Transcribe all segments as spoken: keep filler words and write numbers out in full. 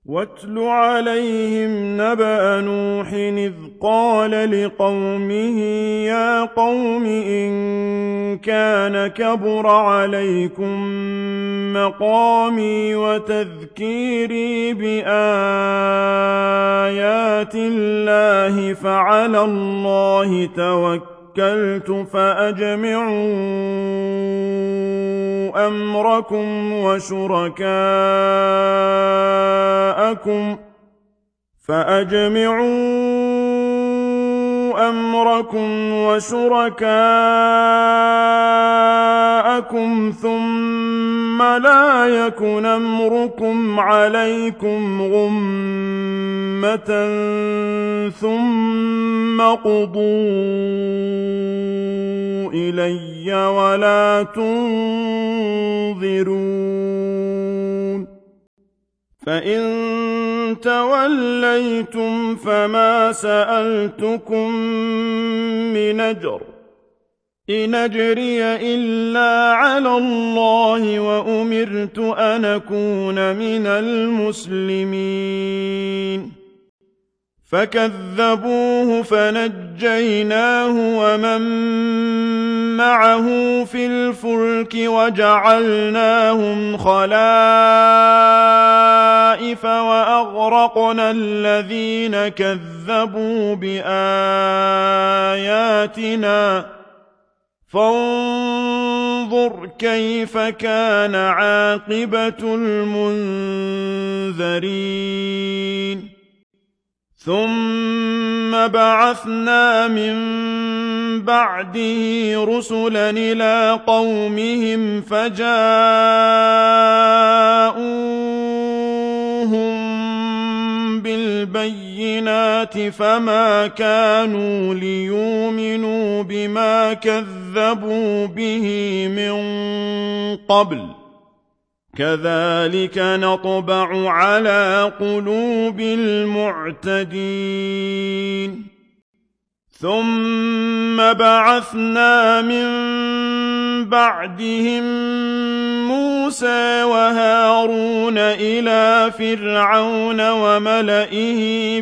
واتل عليهم نبأ نوح إذ قال لقومه يا قوم إن كان كبر عليكم مقامي وتذكيري بآيات الله فعلى الله توكلت فأجمعوا أمركم وشركاءكم فأجمعوا أمركم وشركاءكم ثم لا يكن أمركم عليكم غمة ثم قضوا إلي ولا تنظرون فإن توليتم فما سألتكم من أجر إن أجري إلا على الله وأمرت أن أكون من المسلمين فكذبوه فنجيناه ومن معه في الفلك وجعلناهم خلائف وأغرقنا الذين كذبوا بآياتنا فانظر كيف كان عاقبة المنذرين ثم بعثنا من بعده رسلا إلى قومهم فجاءوهم بالبينات فما كانوا ليؤمنوا بما كذبوا به من قبل كذلك نطبع على قلوب المعتدين ثم بعثنا من بعدهم موسى وهارون إلى فرعون وملئه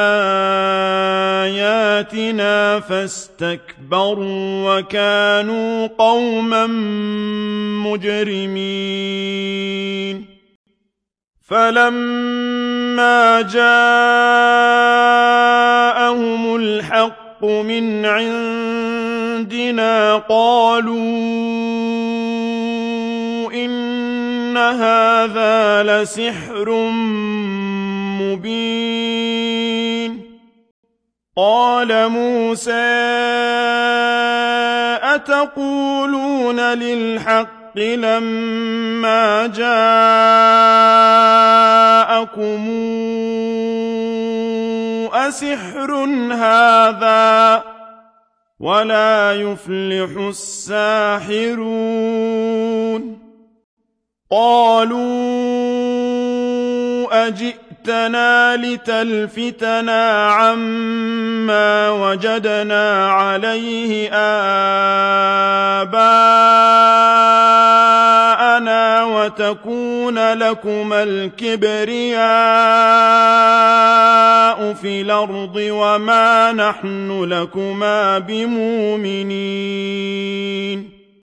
بآياتنا فاستكبروا وكانوا قوما مجرمين فلما جاءهم الحق من عندنا قالوا إن هذا لسحر مبين قال موسى أتقولون للحق لما جاءكم أسحر هذا ولا يفلح الساحرون قالوا أجئتنا لتلفتنا عما وجدنا عليه آباءنا وتكون لكما الكبرياء في الأرض وما نحن لكما بمؤمنين